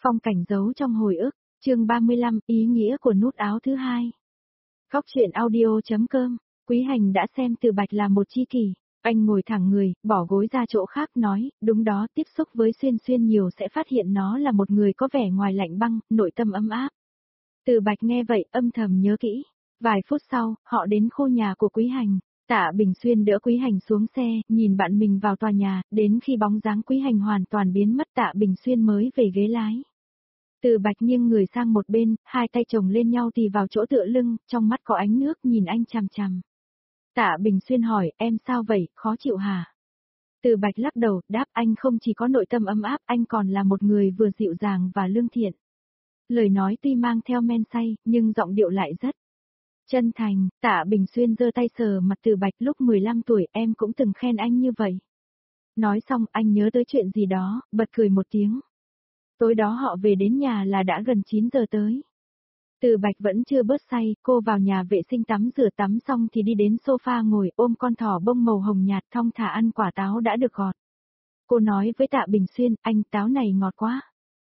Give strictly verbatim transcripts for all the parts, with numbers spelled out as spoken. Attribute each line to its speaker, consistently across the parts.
Speaker 1: Phong cảnh giấu trong hồi ức, chương ba mươi lăm, ý nghĩa của nút áo thứ hai. Góc truyện audio.com, Quý Hành đã xem Từ Bạch là một tri kỷ. Anh ngồi thẳng người, bỏ gối ra chỗ khác nói, đúng đó, tiếp xúc với Xuyên Xuyên nhiều sẽ phát hiện nó là một người có vẻ ngoài lạnh băng, nội tâm ấm áp. Từ Bạch nghe vậy, âm thầm nhớ kỹ. Vài phút sau, họ đến khu nhà của Quý Hành. Tạ Bình Xuyên đỡ Quý Hành xuống xe, nhìn bạn mình vào tòa nhà, đến khi bóng dáng Quý Hành hoàn toàn biến mất Tạ Bình Xuyên mới về ghế lái. Từ Bạch nghiêng người sang một bên, hai tay chồng lên nhau tì vào chỗ tựa lưng, trong mắt có ánh nước nhìn anh chằm chằm. Tạ Bình Xuyên hỏi, em sao vậy, khó chịu hả? Từ Bạch lắc đầu, đáp anh không chỉ có nội tâm ấm áp, anh còn là một người vừa dịu dàng và lương thiện. Lời nói tuy mang theo men say, nhưng giọng điệu lại rất chân thành. Tạ Bình Xuyên giơ tay sờ mặt Từ Bạch, lúc mười lăm tuổi em cũng từng khen anh như vậy. Nói xong anh nhớ tới chuyện gì đó, bật cười một tiếng. Tối đó họ về đến nhà là đã gần chín giờ tới. Từ Bạch vẫn chưa bớt say, cô vào nhà vệ sinh tắm rửa tắm xong thì đi đến sofa ngồi ôm con thỏ bông màu hồng nhạt thong thả ăn quả táo đã được gọt. Cô nói với Tạ Bình Xuyên, anh táo này ngọt quá.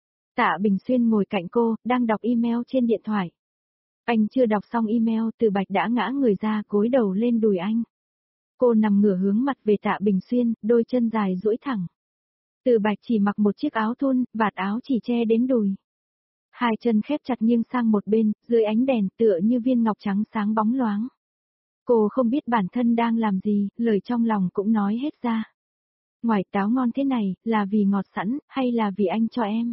Speaker 1: Tạ Bình Xuyên ngồi cạnh cô, đang đọc email trên điện thoại. Anh chưa đọc xong email, Từ Bạch đã ngã người ra gối đầu lên đùi anh. Cô nằm ngửa hướng mặt về Tạ Bình Xuyên, đôi chân dài duỗi thẳng. Từ Bạch chỉ mặc một chiếc áo thun, vạt áo chỉ che đến đùi. Hai chân khép chặt nghiêng sang một bên, dưới ánh đèn tựa như viên ngọc trắng sáng bóng loáng. Cô không biết bản thân đang làm gì, lời trong lòng cũng nói hết ra. Ngoài táo ngon thế này, là vì ngọt sẵn, hay là vì anh cho em?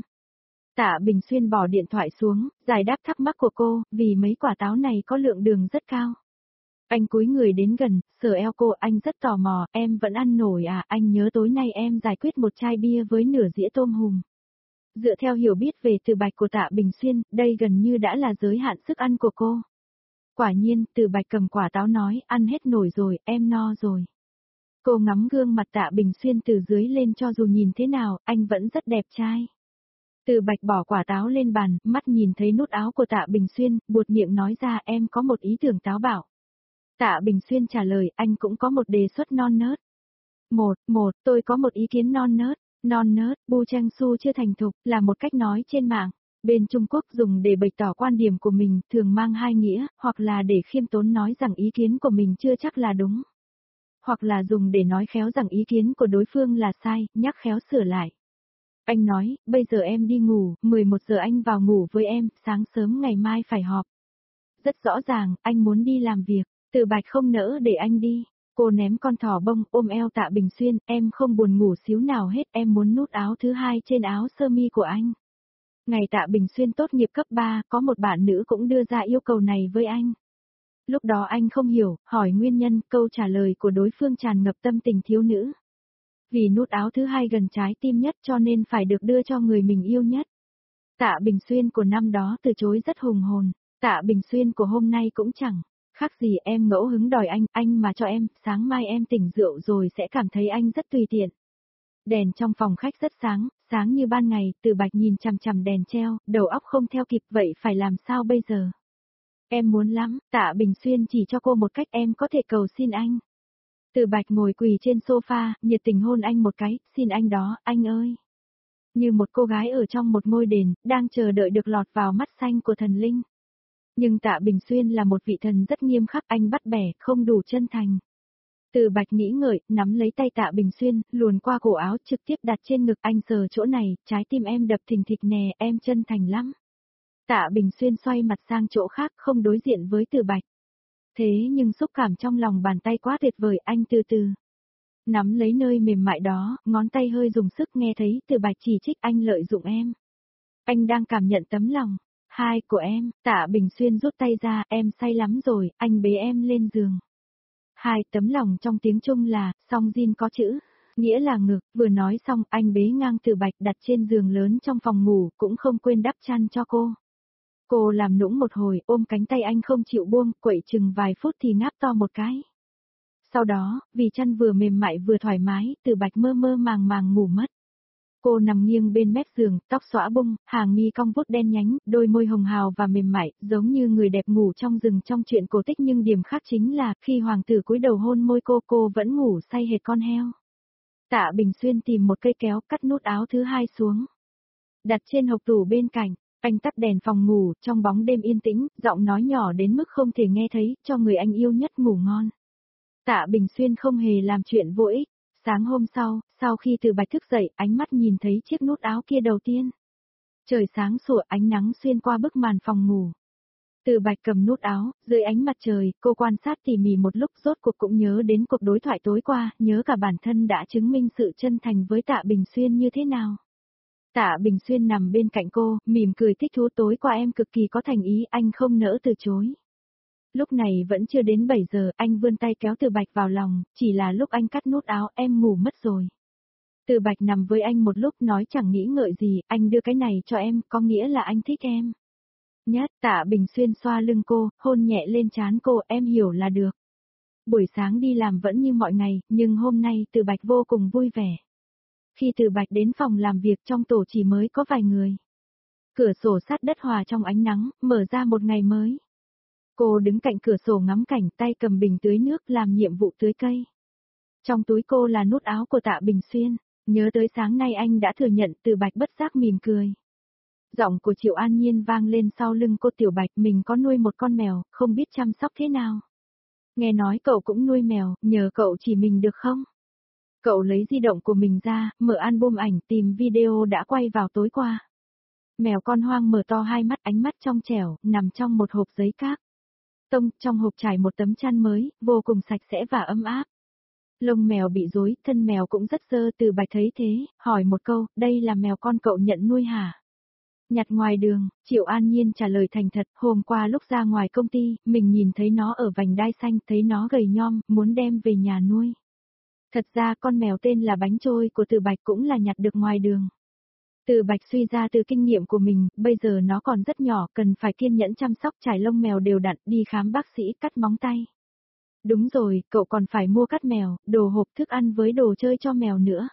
Speaker 1: Tạ Bình Xuyên bỏ điện thoại xuống, giải đáp thắc mắc của cô, vì mấy quả táo này có lượng đường rất cao. Anh cúi người đến gần, sờ eo cô, anh rất tò mò, em vẫn ăn nổi à, anh nhớ tối nay em giải quyết một chai bia với nửa dĩa tôm hùm. Dựa theo hiểu biết về Từ Bạch của Tạ Bình Xuyên, đây gần như đã là giới hạn sức ăn của cô. Quả nhiên, Từ Bạch cầm quả táo nói, ăn hết nổi rồi, em no rồi. Cô ngắm gương mặt Tạ Bình Xuyên từ dưới lên, cho dù nhìn thế nào, anh vẫn rất đẹp trai. Từ Bạch bỏ quả táo lên bàn, mắt nhìn thấy nút áo của Tạ Bình Xuyên, buột miệng nói ra, em có một ý tưởng táo bạo. Tạ Bình Xuyên trả lời, anh cũng có một đề xuất non nớt. Một, một, tôi có một ý kiến non nớt. Non nớt, Bu Trang Su chưa thành thục, là một cách nói trên mạng. Bên Trung Quốc dùng để bày tỏ quan điểm của mình, thường mang hai nghĩa, hoặc là để khiêm tốn nói rằng ý kiến của mình chưa chắc là đúng. Hoặc là dùng để nói khéo rằng ý kiến của đối phương là sai, nhắc khéo sửa lại. Anh nói, bây giờ em đi ngủ, mười một giờ anh vào ngủ với em, sáng sớm ngày mai phải họp. Rất rõ ràng, anh muốn đi làm việc, Từ Bạch không nỡ để anh đi. Cô ném con thỏ bông, ôm eo Tạ Bình Xuyên, em không buồn ngủ xíu nào hết, em muốn nút áo thứ hai trên áo sơ mi của anh. Ngày Tạ Bình Xuyên tốt nghiệp cấp ba, có một bạn nữ cũng đưa ra yêu cầu này với anh. Lúc đó anh không hiểu, hỏi nguyên nhân, câu trả lời của đối phương tràn ngập tâm tình thiếu nữ. Vì nút áo thứ hai gần trái tim nhất cho nên phải được đưa cho người mình yêu nhất. Tạ Bình Xuyên của năm đó từ chối rất hùng hồn, Tạ Bình Xuyên của hôm nay cũng chẳng khác gì, em ngẫu hứng đòi anh, anh mà cho em, sáng mai em tỉnh rượu rồi sẽ cảm thấy anh rất tùy tiện. Đèn trong phòng khách rất sáng, sáng như ban ngày, Từ Bạch nhìn chằm chằm đèn treo, đầu óc không theo kịp, vậy phải làm sao bây giờ? Em muốn lắm, Tạ Bình Xuyên chỉ cho cô một cách, em có thể cầu xin anh. Từ Bạch ngồi quỳ trên sofa, nhiệt tình hôn anh một cái, xin anh đó, anh ơi. Như một cô gái ở trong một ngôi đền, đang chờ đợi được lọt vào mắt xanh của thần linh. Nhưng Tạ Bình Xuyên là một vị thần rất nghiêm khắc, anh bắt bẻ, không đủ chân thành. Từ Bạch nghĩ ngợi, nắm lấy tay Tạ Bình Xuyên, luồn qua cổ áo trực tiếp đặt trên ngực anh, sờ chỗ này, trái tim em đập thình thịch nè, em chân thành lắm. Tạ Bình Xuyên xoay mặt sang chỗ khác, không đối diện với Từ Bạch. Thế nhưng xúc cảm trong lòng bàn tay quá tuyệt vời, anh từ từ nắm lấy nơi mềm mại đó, ngón tay hơi dùng sức, nghe thấy Từ Bạch chỉ trích anh lợi dụng em. Anh đang cảm nhận tấm lòng hai của em. Tạ Bình Xuyên rút tay ra, em say lắm rồi, anh bế em lên giường. Hai, tấm lòng trong tiếng Trung là, song Jin có chữ, nghĩa là ngực, vừa nói xong, anh bế ngang Từ Bạch đặt trên giường lớn trong phòng ngủ, cũng không quên đắp chăn cho cô. Cô làm nũng một hồi, ôm cánh tay anh không chịu buông, quậy chừng vài phút thì ngáp to một cái. Sau đó, vì chăn vừa mềm mại vừa thoải mái, Từ Bạch mơ mơ màng màng ngủ mất. Cô nằm nghiêng bên mép giường, tóc xõa bung, hàng mi cong vút đen nhánh, đôi môi hồng hào và mềm mại, giống như người đẹp ngủ trong rừng trong chuyện cổ tích, nhưng điểm khác chính là, khi hoàng tử cúi đầu hôn môi cô, cô vẫn ngủ say hệt con heo. Tạ Bình Xuyên tìm một cây kéo, cắt nút áo thứ hai xuống. đặt trên hộc tủ bên cạnh. Anh tắt đèn phòng ngủ, trong bóng đêm yên tĩnh, giọng nói nhỏ đến mức không thể nghe thấy, cho người anh yêu nhất ngủ ngon. Tạ Bình Xuyên không hề làm chuyện vô ích. Sáng hôm sau, sau khi Từ Bạch thức dậy, ánh mắt nhìn thấy chiếc nút áo kia đầu tiên. Trời sáng sủa, ánh nắng xuyên qua bức màn phòng ngủ. Từ Bạch cầm nút áo, dưới ánh mặt trời, cô quan sát tỉ mỉ một lúc, rốt cuộc cũng nhớ đến cuộc đối thoại tối qua, nhớ cả bản thân đã chứng minh sự chân thành với Tạ Bình Xuyên như thế nào. Tạ Bình Xuyên nằm bên cạnh cô, mỉm cười thích thú, tối qua em cực kỳ có thành ý, anh không nỡ từ chối. Lúc này vẫn chưa đến bảy giờ, anh vươn tay kéo Từ Bạch vào lòng, chỉ là lúc anh cắt nút áo, em ngủ mất rồi. Từ Bạch nằm với anh một lúc, nói chẳng nghĩ ngợi gì, anh đưa cái này cho em, có nghĩa là anh thích em. Nhất, Tạ Bình Xuyên xoa lưng cô, hôn nhẹ lên trán cô, em hiểu là được. Buổi sáng đi làm vẫn như mọi ngày, nhưng hôm nay Từ Bạch vô cùng vui vẻ. Khi Từ Bạch đến phòng làm việc, trong tổ chỉ mới có vài người. Cửa sổ sát đất hòa trong ánh nắng, mở ra một ngày mới. Cô đứng cạnh cửa sổ ngắm cảnh, tay cầm bình tưới nước làm nhiệm vụ tưới cây. Trong túi cô là nút áo của Tạ Bình Xuyên, nhớ tới sáng nay anh đã thừa nhận, Từ Bạch bất giác mỉm cười. Giọng của Triệu An Nhiên vang lên sau lưng cô, Tiểu Bạch, mình có nuôi một con mèo, không biết chăm sóc thế nào. Nghe nói cậu cũng nuôi mèo, nhờ cậu chỉ mình được không? Cậu lấy di động của mình ra, mở album ảnh, tìm video đã quay vào tối qua. Mèo con hoang mở to hai mắt, ánh mắt trong trẻo, nằm trong một hộp giấy cát. Tông, trong hộp trải một tấm chăn mới, vô cùng sạch sẽ và ấm áp. Lông mèo bị rối, thân mèo cũng rất dơ. Từ Bạch thấy thế, hỏi một câu, đây là mèo con cậu nhận nuôi hả? Nhặt ngoài đường, Triệu An Nhiên trả lời thành thật, hôm qua lúc ra ngoài công ty, mình nhìn thấy nó ở vành đai xanh, thấy nó gầy nhom, muốn đem về nhà nuôi. Thật ra con mèo tên là Bánh Trôi của Từ Bạch cũng là nhặt được ngoài đường. Từ Bạch suy ra từ kinh nghiệm của mình, bây giờ nó còn rất nhỏ, cần phải kiên nhẫn chăm sóc, trải lông mèo đều đặn, đi khám bác sĩ, cắt móng tay. Đúng rồi, cậu còn phải mua cát mèo, đồ hộp thức ăn với đồ chơi cho mèo nữa.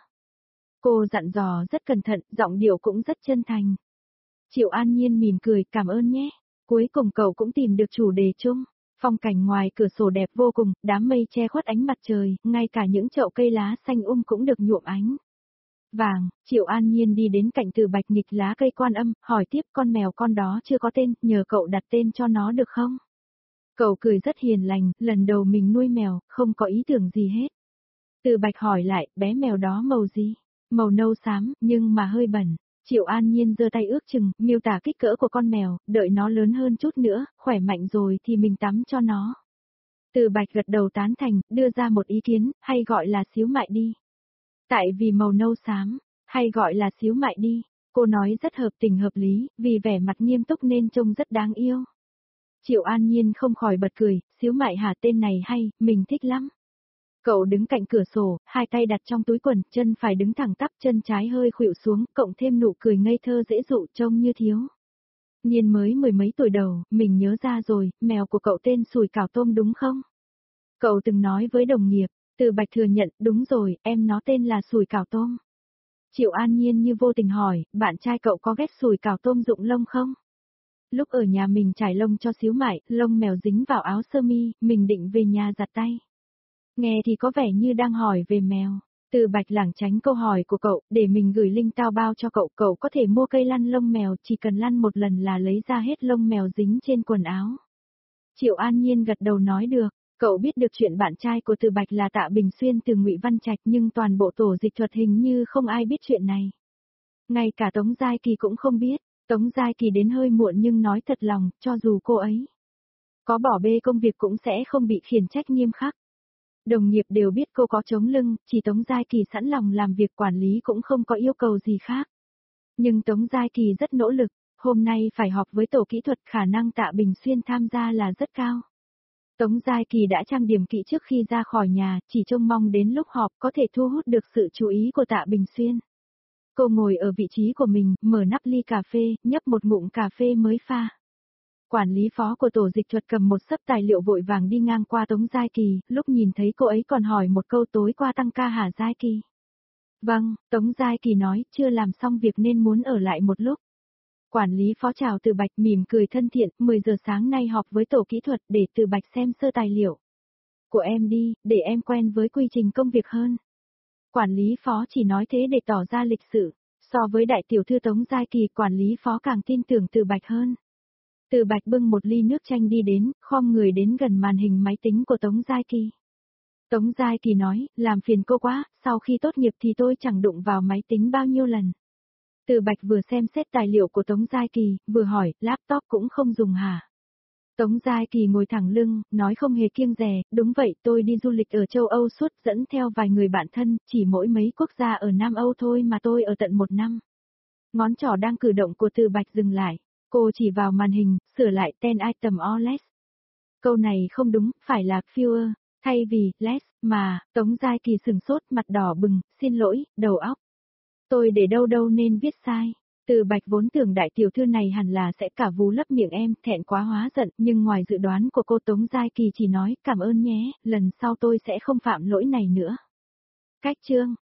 Speaker 1: Cô dặn dò rất cẩn thận, giọng điệu cũng rất chân thành. Triệu An Nhiên mỉm cười, cảm ơn nhé. Cuối cùng cậu cũng tìm được chủ đề chung. Phong cảnh ngoài cửa sổ đẹp vô cùng, đám mây che khuất ánh mặt trời, ngay cả những chậu cây lá xanh um cũng được nhuộm ánh vàng. Triệu An Nhiên đi đến cạnh Từ Bạch, nghịch lá cây Quan Âm, hỏi tiếp, con mèo con đó chưa có tên, nhờ cậu đặt tên cho nó được không? Cậu cười rất hiền lành, lần đầu mình nuôi mèo, không có ý tưởng gì hết. Từ Bạch hỏi lại, bé mèo đó màu gì? Màu nâu xám, nhưng mà hơi bẩn. Triệu An Nhiên giơ tay ước chừng, miêu tả kích cỡ của con mèo, đợi nó lớn hơn chút nữa, khỏe mạnh rồi thì mình tắm cho nó. Từ Bạch gật đầu tán thành, đưa ra một ý kiến, hay gọi là xíu mại đi. Tại vì màu nâu xám, hay gọi là xíu mại đi. Cô nói rất hợp tình hợp lý, vì vẻ mặt nghiêm túc nên trông rất đáng yêu. Triệu An Nhiên không khỏi bật cười, xíu mại hả, tên này hay, mình thích lắm. Cậu đứng cạnh cửa sổ, hai tay đặt trong túi quần, chân phải đứng thẳng tắp, chân trái hơi khuỵu xuống, cộng thêm nụ cười ngây thơ dễ dụ, trông như thiếu. Nhiên mới mười mấy tuổi đầu, mình nhớ ra rồi, mèo của cậu tên Sủi Cảo Tôm đúng không? Cậu từng nói với đồng nghiệp. Từ Bạch thừa nhận, đúng rồi, em nó tên là Sủi Cảo Tôm. Triệu An Nhiên như vô tình hỏi, bạn trai cậu có ghét Sủi Cảo Tôm rụng lông không? Lúc ở nhà mình trải lông cho xíu mại, lông mèo dính vào áo sơ mi, mình định về nhà giặt tay. Nghe thì có vẻ như đang hỏi về mèo. Từ Bạch lảng tránh câu hỏi của cậu, để mình gửi link tao bao cho cậu, cậu có thể mua cây lăn lông mèo, chỉ cần lăn một lần là lấy ra hết lông mèo dính trên quần áo. Triệu An Nhiên gật đầu nói được. Cậu biết được chuyện bạn trai của Từ Bạch là Tạ Bình Xuyên từ Ngụy Văn Trạch, nhưng toàn bộ tổ dịch thuật hình như không ai biết chuyện này. Ngay cả Tống Giai Kỳ cũng không biết. Tống Giai Kỳ đến hơi muộn nhưng nói thật lòng, cho dù cô ấy có bỏ bê công việc cũng sẽ không bị khiển trách nghiêm khắc. Đồng nghiệp đều biết cô có chống lưng, chỉ Tống Giai Kỳ sẵn lòng làm việc, quản lý cũng không có yêu cầu gì khác. Nhưng Tống Giai Kỳ rất nỗ lực, hôm nay phải họp với tổ kỹ thuật, khả năng Tạ Bình Xuyên tham gia là rất cao. Tống Giai Kỳ đã trang điểm kỹ trước khi ra khỏi nhà, chỉ trông mong đến lúc họp có thể thu hút được sự chú ý của Tạ Bình Xuyên. Cô ngồi ở vị trí của mình, mở nắp ly cà phê, nhấp một ngụm cà phê mới pha. Quản lý phó của tổ dịch thuật cầm một xấp tài liệu vội vàng đi ngang qua Tống Giai Kỳ, lúc nhìn thấy cô ấy còn hỏi một câu, tối qua tăng ca hả Giai Kỳ? Vâng, Tống Giai Kỳ nói, chưa làm xong việc nên muốn ở lại một lúc. Quản lý phó chào Từ Bạch, mỉm cười thân thiện, mười giờ sáng nay họp với tổ kỹ thuật để Từ Bạch xem sơ tài liệu của em đi, để em quen với quy trình công việc hơn. Quản lý phó chỉ nói thế để tỏ ra lịch sự. So với đại tiểu thư Tống Giai Kỳ, quản lý phó càng tin tưởng Từ Bạch hơn. Từ Bạch bưng một ly nước chanh đi đến, khom người đến gần màn hình máy tính của Tống Giai Kỳ. Tống Giai Kỳ nói, làm phiền cô quá, sau khi tốt nghiệp thì tôi chẳng đụng vào máy tính bao nhiêu lần. Từ Bạch vừa xem xét tài liệu của Tống Giai Kỳ, vừa hỏi, laptop cũng không dùng hả? Tống Giai Kỳ ngồi thẳng lưng, nói không hề kiêng dè, đúng vậy, tôi đi du lịch ở châu Âu suốt, dẫn theo vài người bạn thân, chỉ mỗi mấy quốc gia ở Nam Âu thôi mà tôi ở tận một năm. Ngón trỏ đang cử động của Từ Bạch dừng lại, cô chỉ vào màn hình, sửa lại ten item or less. Câu này không đúng, phải là fewer, thay vì less, mà, Tống Giai Kỳ sừng sốt, mặt đỏ bừng, xin lỗi, đầu óc. Tôi để đâu đâu nên viết sai. Từ Bạch vốn tưởng đại tiểu thư này hẳn là sẽ cả vú lấp miệng em, thẹn quá hóa giận, nhưng ngoài dự đoán của cô Tống Giai Kỳ chỉ nói, cảm ơn nhé, lần sau tôi sẽ không phạm lỗi này nữa. Cách chương